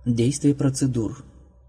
Действие процедур.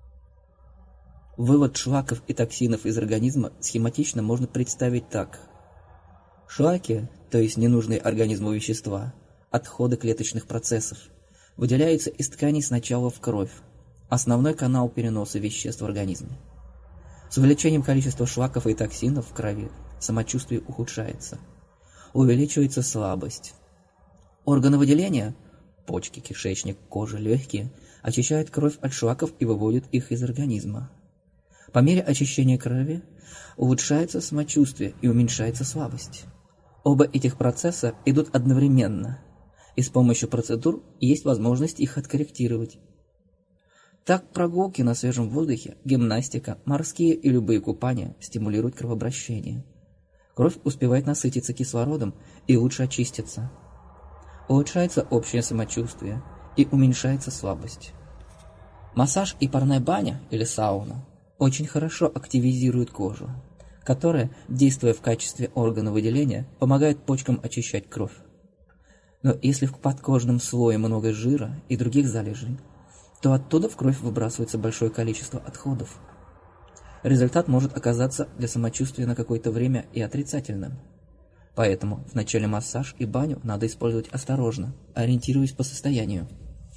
Вывод шлаков и токсинов из организма схематично можно представить так. Шлаки, то есть ненужные организму вещества, отходы клеточных процессов, выделяются из тканей сначала в кровь, основной канал переноса веществ в организме. С увеличением количества шлаков и токсинов в крови самочувствие ухудшается. Увеличивается слабость. Органы выделения – почки, кишечник, кожа, легкие – очищают кровь от шлаков и выводят их из организма. По мере очищения крови улучшается самочувствие и уменьшается слабость. Оба этих процесса идут одновременно, и с помощью процедур есть возможность их откорректировать. Так прогулки на свежем воздухе, гимнастика, морские и любые купания стимулируют кровообращение. Кровь успевает насытиться кислородом и лучше очиститься. Улучшается общее самочувствие и уменьшается слабость. Массаж и парная баня или сауна очень хорошо активизируют кожу, которая, действуя в качестве органа выделения, помогает почкам очищать кровь. Но если в подкожном слое много жира и других залежей, то оттуда в кровь выбрасывается большое количество отходов. Результат может оказаться для самочувствия на какое-то время и отрицательным. Поэтому в начале массаж и баню надо использовать осторожно, ориентируясь по состоянию.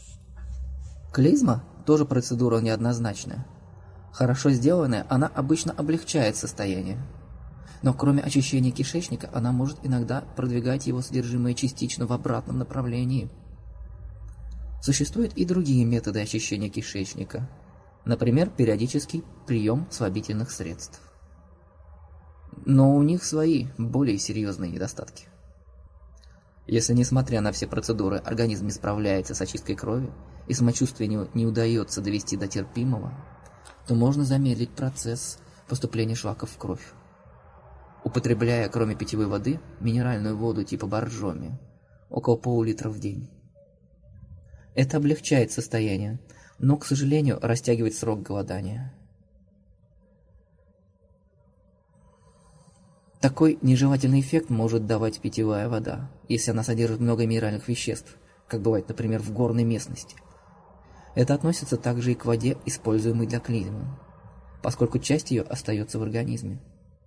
Клизма тоже процедура неоднозначная. Хорошо сделанная, она обычно облегчает состояние. Но кроме очищения кишечника, она может иногда продвигать его содержимое частично в обратном направлении. Существуют и другие методы очищения кишечника. Например, периодический прием слабительных средств. Но у них свои, более серьезные недостатки. Если, несмотря на все процедуры, организм не справляется с очисткой крови, и самочувствие не удается довести до терпимого, то можно замедлить процесс поступления шлаков в кровь, употребляя, кроме питьевой воды, минеральную воду типа боржоми, около пол-литра в день. Это облегчает состояние, но, к сожалению, растягивает срок голодания. Такой нежелательный эффект может давать питьевая вода, если она содержит много минеральных веществ, как бывает, например, в горной местности. Это относится также и к воде, используемой для клизмы, поскольку часть ее остается в организме.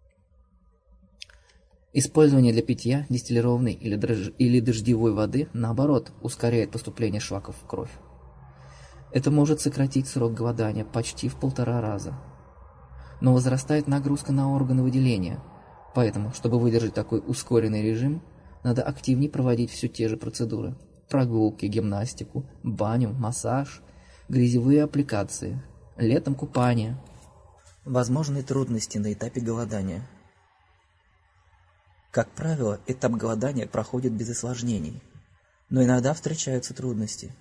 Использование для питья дистиллированной или дождевой воды, наоборот, ускоряет поступление шлаков в кровь. Это может сократить срок голодания почти в 1,5 раза. Но возрастает нагрузка на органы выделения, поэтому, чтобы выдержать такой ускоренный режим, надо активнее проводить все те же процедуры: прогулки, гимнастику, баню, массаж, грязевые аппликации, летом купание. Возможны трудности на этапе голодания. Как правило, этап голодания проходит без осложнений, но иногда встречаются трудности.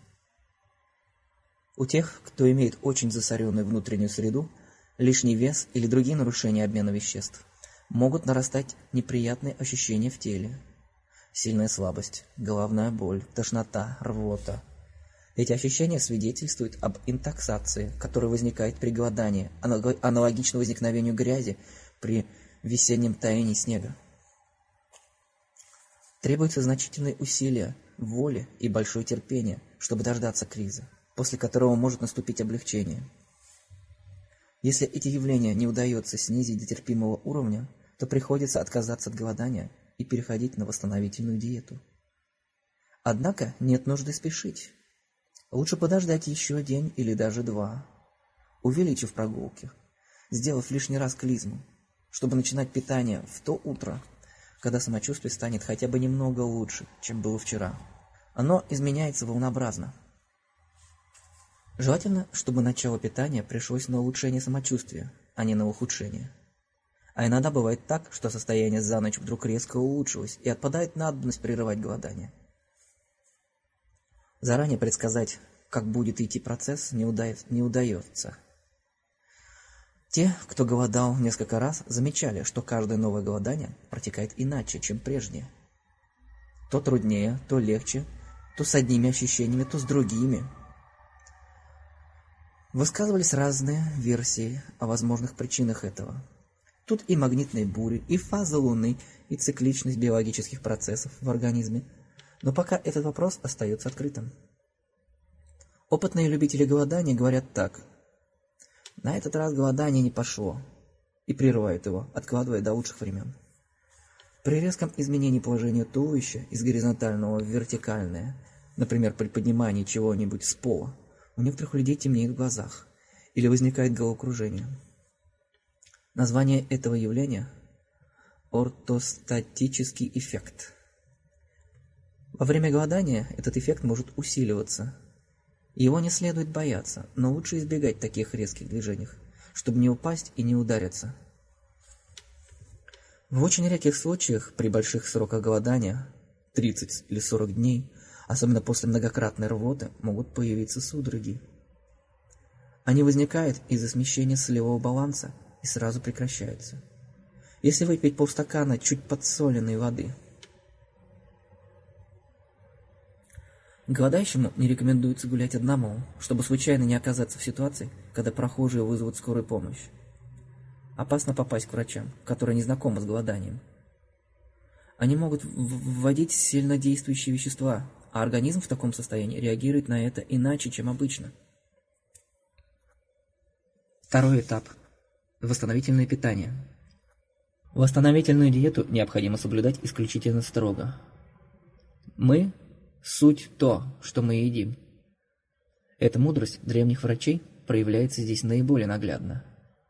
У тех, кто имеет очень засоренную внутреннюю среду, лишний вес или другие нарушения обмена веществ, могут нарастать неприятные ощущения в теле. Сильная слабость, головная боль, тошнота, рвота. Эти ощущения свидетельствуют об интоксикации, которая возникает при голодании, аналогично возникновению грязи при весеннем таянии снега. Требуются значительные усилия, воли и большое терпение, чтобы дождаться криза, после которого может наступить облегчение. Если эти явления не удается снизить до терпимого уровня, то приходится отказаться от голодания и переходить на восстановительную диету. Однако нет нужды спешить. Лучше подождать еще день или даже 2, увеличив прогулки, сделав лишний раз клизму, чтобы начинать питание в то утро, когда самочувствие станет хотя бы немного лучше, чем было вчера. Оно изменяется волнообразно. Желательно, чтобы начало питания пришлось на улучшение самочувствия, а не на ухудшение. А иногда бывает так, что состояние за ночь вдруг резко улучшилось и отпадает надобность прерывать голодание. Заранее предсказать, как будет идти процесс, не удается. Те, кто голодал несколько раз, замечали, что каждое новое голодание протекает иначе, чем прежнее. То труднее, то легче, то с одними ощущениями, то с другими. Высказывались разные версии о возможных причинах этого. Тут и магнитные бури, и фазы Луны, и цикличность биологических процессов в организме. Но пока этот вопрос остается открытым. Опытные любители голодания говорят так: на этот раз голодание не пошло, и прерывают его, откладывая до лучших времен. При резком изменении положения туловища из горизонтального в вертикальное, например, при поднимании чего-нибудь с пола, у некоторых людей темнеет в глазах или возникает головокружение. Название этого явления – ортостатический эффект. Во время голодания этот эффект может усиливаться. Его не следует бояться, но лучше избегать таких резких движений, чтобы не упасть и не удариться. В очень редких случаях при больших сроках голодания, 30 или 40 дней, особенно после многократной рвоты, могут появиться судороги. Они возникают из-за смещения солевого баланса и сразу прекращаются. Если выпить полстакана чуть подсоленной воды. Голодающему не рекомендуется гулять одному, чтобы случайно не оказаться в ситуации, когда прохожие вызовут скорую помощь. Опасно попасть к врачам, которые не знакомы с голоданием. Они могут вводить сильнодействующие вещества, а организм в таком состоянии реагирует на это иначе, чем обычно. Второй этап – восстановительное питание. Восстановительную диету необходимо соблюдать исключительно строго. Мы – суть то, что мы едим. Эта мудрость древних врачей проявляется здесь наиболее наглядно.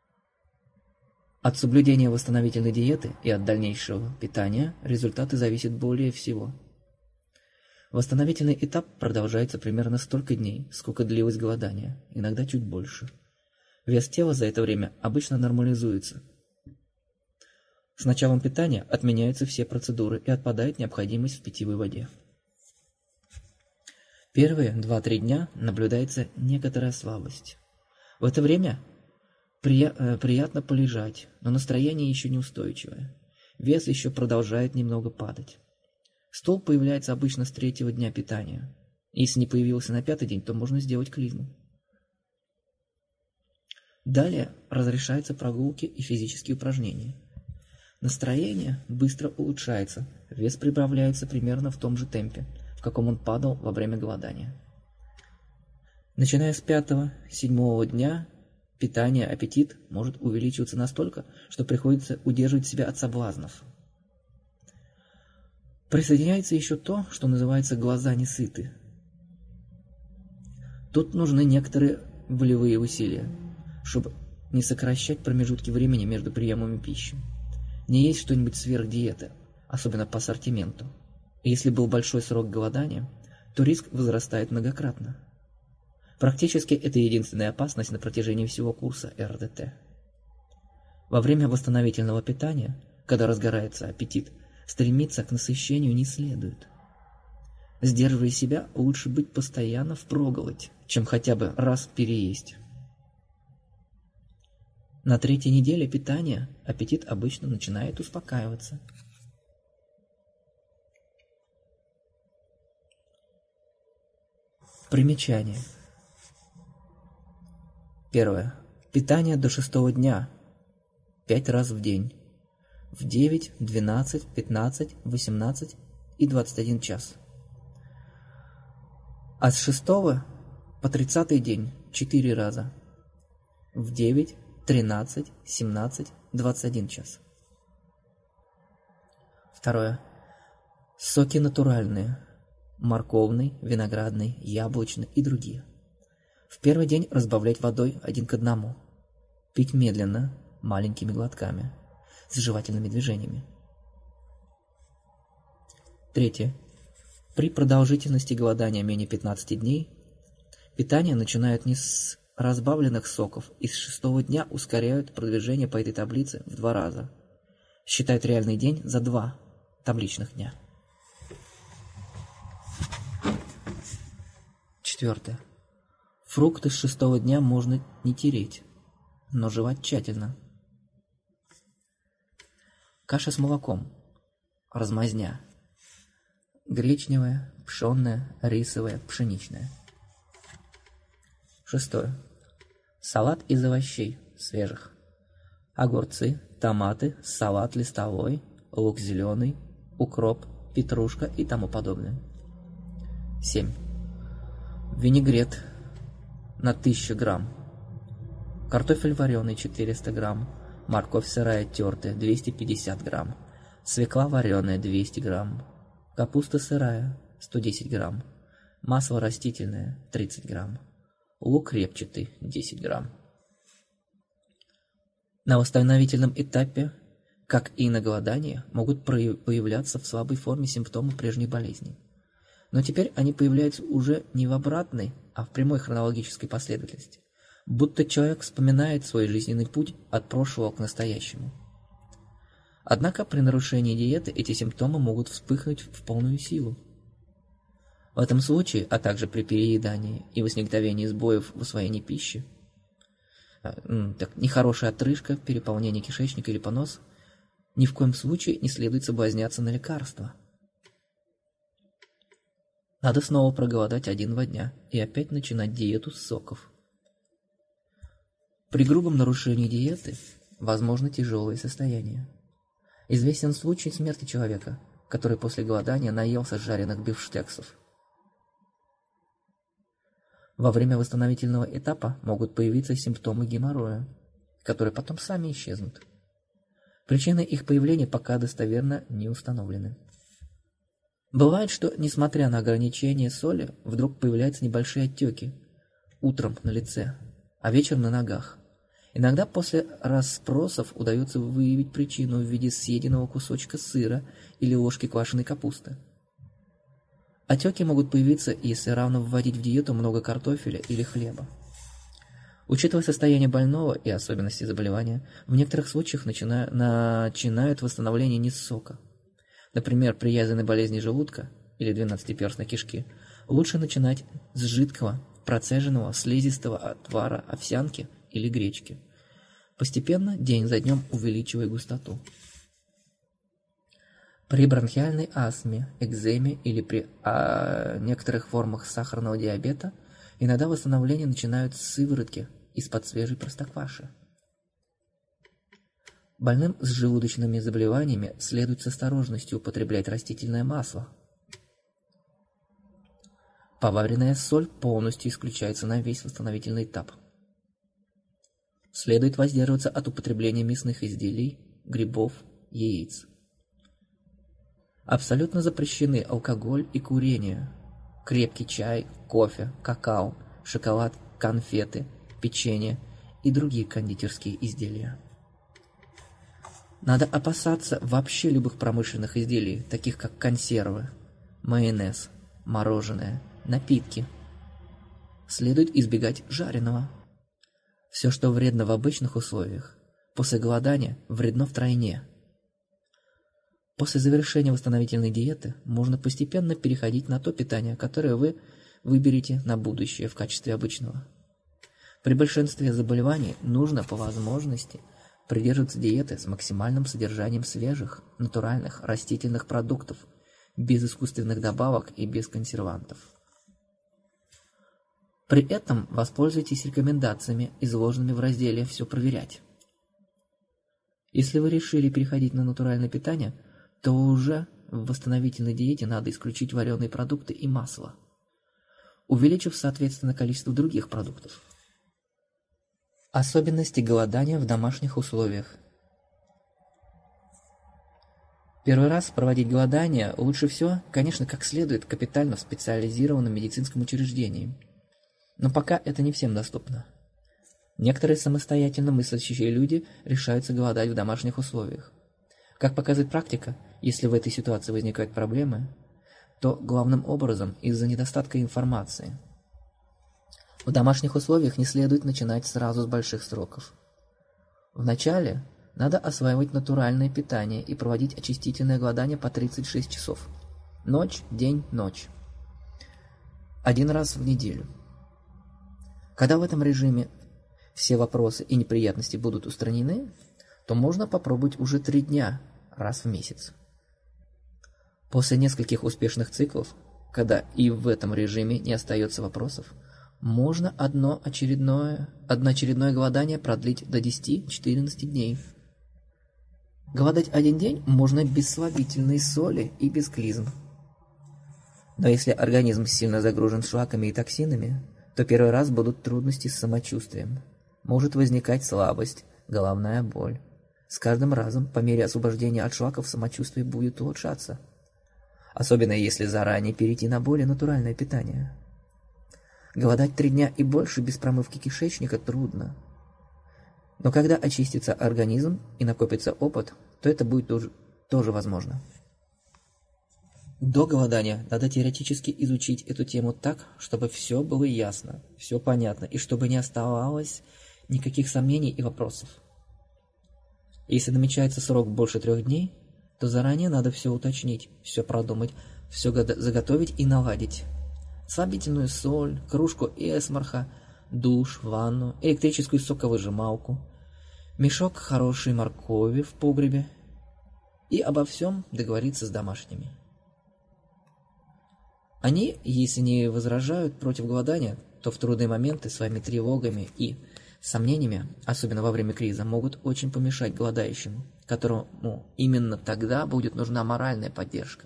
От соблюдения восстановительной диеты и от дальнейшего питания результаты зависят более всего. Восстановительный этап продолжается примерно столько дней, сколько длилось голодание, иногда чуть больше. Вес тела за это время обычно нормализуется. С началом питания отменяются все процедуры и отпадает необходимость в питьевой воде. Первые 2-3 дня наблюдается некоторая слабость. В это время приятно полежать, но настроение еще неустойчивое. Вес еще продолжает немного падать. Стул появляется обычно с 3-го дня питания. Если не появился на 5-й день, то можно сделать клизму. Далее разрешаются прогулки и физические упражнения. Настроение быстро улучшается, вес прибавляется примерно в том же темпе, в каком он падал во время голодания. Начиная с 5-7 дня питания аппетит может увеличиваться настолько, что приходится удерживать себя от соблазнов. Присоединяется еще то, что называется «глаза не сыты». Тут нужны некоторые волевые усилия, чтобы не сокращать промежутки времени между приемами пищи. Не есть что-нибудь сверх диеты, особенно по ассортименту. И если был большой срок голодания, то риск возрастает многократно. Практически это единственная опасность на протяжении всего курса РДТ. Во время восстановительного питания, когда разгорается аппетит, стремиться к насыщению не следует. Сдерживая себя, лучше быть постоянно впроголодь, чем хотя бы раз переесть. На 3-й неделе питания аппетит обычно начинает успокаиваться. Примечание. Первое. Питание до 6-го дня. 5 раз в день. В 9, 12, 15, 18 и 21 час. А с 6-го по 30-й день 4 раза. В 9, 13, 17, 21 час. Второе. Соки натуральные. Морковный, виноградный, яблочный и другие. В первый день разбавлять водой 1 к 1. Пить медленно, маленькими глотками, с жевательными движениями. Третье. При продолжительности голодания менее 15 дней, питание начинают не с разбавленных соков и с 6-го дня ускоряют продвижение по этой таблице в 2 раза. Считают реальный день за 2 табличных дня. Четвертое. Фрукты с 6-го дня можно не тереть, но жевать тщательно. Каша с молоком. Размазня. Гречневая, пшенная, рисовая, пшеничная. Шестое. Салат из овощей свежих. Огурцы, томаты, салат листовой, лук зеленый, укроп, петрушка и тому подобное. 7. Винегрет, на 1000 грамм, картофель вареный 400 грамм, морковь сырая тертая 250 грамм, свекла вареная 200 грамм, капуста сырая 110 грамм, масло растительное 30 грамм, лук репчатый 10 грамм. На восстановительном этапе, как и на голодании, могут появляться в слабой форме симптомы прежней болезни. Но теперь они появляются уже не в обратной, а в прямой хронологической последовательности, будто человек вспоминает свой жизненный путь от прошлого к настоящему. Однако при нарушении диеты эти симптомы могут вспыхнуть в полную силу. В этом случае, а также при переедании и возникновении сбоев в усвоении пищи, нехорошая отрыжка, переполнение кишечника или понос, ни в коем случае не следует соблазняться на лекарства. Надо снова проголодать 1-2 дня и опять начинать диету с соков. При грубом нарушении диеты возможно тяжелое состояние. Известен случай смерти человека, который после голодания наелся жареных бифштексов. Во время восстановительного этапа могут появиться симптомы геморроя, которые потом сами исчезнут. Причины их появления пока достоверно не установлены. Бывает, что, несмотря на ограничение соли, вдруг появляются небольшие отеки, утром на лице, а вечером на ногах. Иногда после расспросов удается выявить причину в виде съеденного кусочка сыра или ложки квашеной капусты. Отеки могут появиться, если равно вводить в диету много картофеля или хлеба. Учитывая состояние больного и особенности заболевания, в некоторых случаях начинают восстановление не с сока. Например, при язвенной болезни желудка или двенадцатиперстной кишки лучше начинать с жидкого, процеженного слизистого отвара овсянки или гречки, постепенно день за днем увеличивая густоту. При бронхиальной астме, экземе или при некоторых формах сахарного диабета иногда восстановление начинают с сыворотки из-под свежей простокваши. Больным с желудочными заболеваниями следует с осторожностью употреблять растительное масло. Поваренная соль полностью исключается на весь восстановительный этап. Следует воздерживаться от употребления мясных изделий, грибов, яиц. Абсолютно запрещены алкоголь и курение, крепкий чай, кофе, какао, шоколад, конфеты, печенье и другие кондитерские изделия. Надо опасаться вообще любых промышленных изделий, таких как консервы, майонез, мороженое, напитки. Следует избегать жареного. Все, что вредно в обычных условиях, после голодания вредно втройне. После завершения восстановительной диеты можно постепенно переходить на то питание, которое вы выберете на будущее в качестве обычного. При большинстве заболеваний нужно по возможности придерживаться диеты с максимальным содержанием свежих, натуральных, растительных продуктов, без искусственных добавок и без консервантов. При этом воспользуйтесь рекомендациями, изложенными в разделе «Все проверять». Если вы решили переходить на натуральное питание, то уже в восстановительной диете надо исключить вареные продукты и масло, увеличив соответственно количество других продуктов. Особенности голодания в домашних условиях. Первый раз проводить голодание лучше всего, конечно, как следует капитально в специализированном медицинском учреждении. Но пока это не всем доступно. Некоторые самостоятельно мыслящие люди решаются голодать в домашних условиях. Как показывает практика, если в этой ситуации возникают проблемы, то главным образом из-за недостатка информации. В домашних условиях не следует начинать сразу с больших сроков. Вначале надо осваивать натуральное питание и проводить очистительное голодание по 36 часов. Ночь, день, ночь. 1 раз в неделю. Когда в этом режиме все вопросы и неприятности будут устранены, то можно попробовать уже 3 дня, раз в месяц. После нескольких успешных циклов, когда и в этом режиме не остается вопросов, можно одноочередное голодание продлить до 10-14 дней. Голодать 1 день можно без слабительной соли и без клизм. Но если организм сильно загружен шлаками и токсинами, то первый раз будут трудности с самочувствием. Может возникать слабость, головная боль. С каждым разом, по мере освобождения от шлаков, самочувствие будет улучшаться. Особенно если заранее перейти на более натуральное питание. Голодать 3 дня и больше без промывки кишечника трудно. Но когда очистится организм и накопится опыт, то это будет тоже возможно. До голодания надо теоретически изучить эту тему так, чтобы все было ясно, все понятно, и чтобы не оставалось никаких сомнений и вопросов. Если намечается срок больше 3 дней, то заранее надо все уточнить, все продумать, все заготовить и наладить. Слабительную соль, кружку эсмарха, душ, ванну, электрическую соковыжималку, мешок хорошей моркови в погребе и обо всем договориться с домашними. Они, если не возражают против голодания, то в трудные моменты своими тревогами и сомнениями, особенно во время криза, могут очень помешать голодающим, которому именно тогда будет нужна моральная поддержка.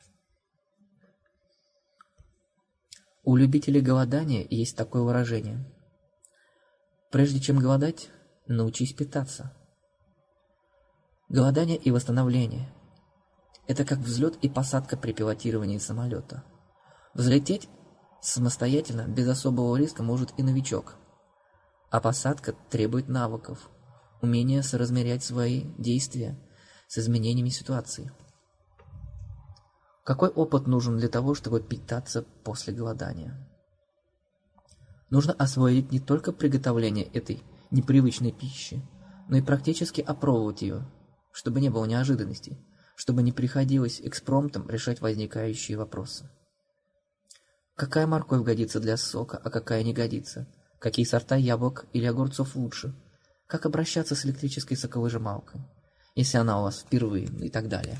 У любителей голодания есть такое выражение: прежде чем голодать, научись питаться. Голодание и восстановление – это как взлет и посадка при пилотировании самолета. Взлететь самостоятельно, без особого риска, может и новичок. А посадка требует навыков, умения соразмерять свои действия с изменениями ситуации. Какой опыт нужен для того, чтобы питаться после голодания? Нужно освоить не только приготовление этой непривычной пищи, но и практически опробовать ее, чтобы не было неожиданностей, чтобы не приходилось экспромтом решать возникающие вопросы. Какая морковь годится для сока, а какая не годится? Какие сорта яблок или огурцов лучше? Как обращаться с электрической соковыжималкой, если она у вас впервые, и так далее.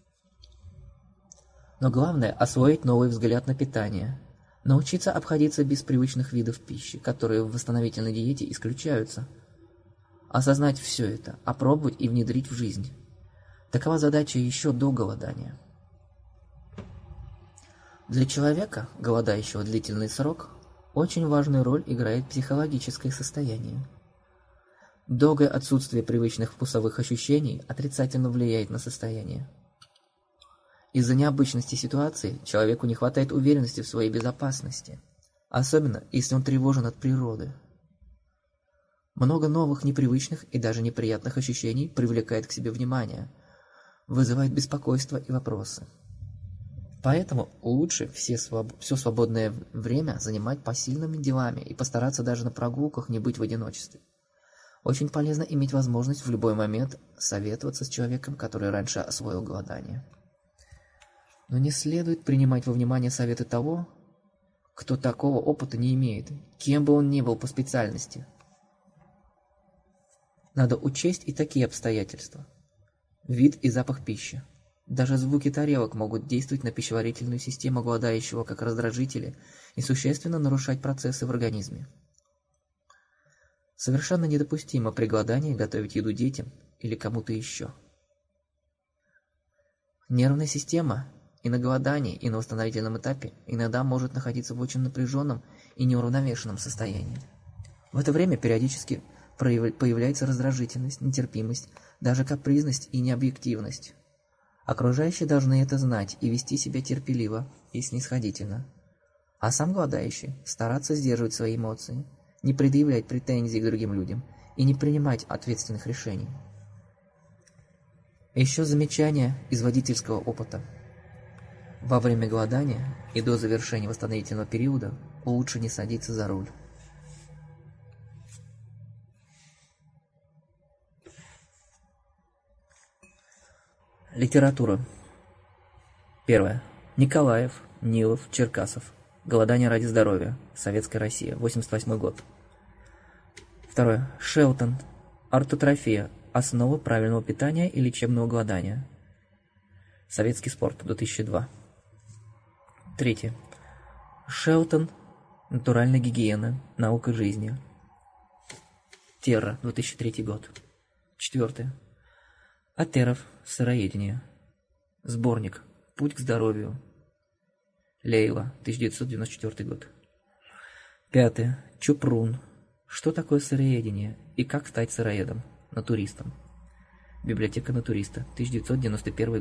Но главное – освоить новый взгляд на питание, научиться обходиться без привычных видов пищи, которые в восстановительной диете исключаются. Осознать все это, опробовать и внедрить в жизнь. Такова задача еще до голодания. Для человека, голодающего длительный срок, очень важную роль играет психологическое состояние. Долгое отсутствие привычных вкусовых ощущений отрицательно влияет на состояние. Из-за необычности ситуации человеку не хватает уверенности в своей безопасности, особенно если он тревожен от природы. Много новых, непривычных и даже неприятных ощущений привлекает к себе внимание, вызывает беспокойство и вопросы. Поэтому лучше все свободное время занимать посильными делами и постараться даже на прогулках не быть в одиночестве. Очень полезно иметь возможность в любой момент советоваться с человеком, который раньше освоил голодание. Но не следует принимать во внимание советы того, кто такого опыта не имеет, кем бы он ни был по специальности. Надо учесть и такие обстоятельства. Вид и запах пищи. Даже звуки тарелок могут действовать на пищеварительную систему голодающего как раздражители и существенно нарушать процессы в организме. Совершенно недопустимо при голодании готовить еду детям или кому-то еще. Нервная система и на голодании, и на восстановительном этапе иногда может находиться в очень напряженном и неуравновешенном состоянии. В это время периодически появляется раздражительность, нетерпимость, даже капризность и необъективность. Окружающие должны это знать и вести себя терпеливо и снисходительно. А сам голодающий стараться сдерживать свои эмоции, не предъявлять претензий к другим людям и не принимать ответственных решений. Еще замечание из водительского опыта. Во время голодания и до завершения восстановительного периода лучше не садиться за руль. Литература. 1. Николаев, Нилов, Черкасов. Голодание ради здоровья. Советская Россия. 88 год. 2. Шелтон. Ортотрофия. Основы правильного питания и лечебного голодания. Советский спорт. 2002. 3. Шелтон. Натуральная гигиена. Наука жизни. Терра. 2003 год. 4. Атеров. Сыроедение. Сборник. Путь к здоровью. Лейла. 1994 год. Пятое. Чупрун. Что такое сыроедение и как стать сыроедом, натуристом? Библиотека натуриста, 1991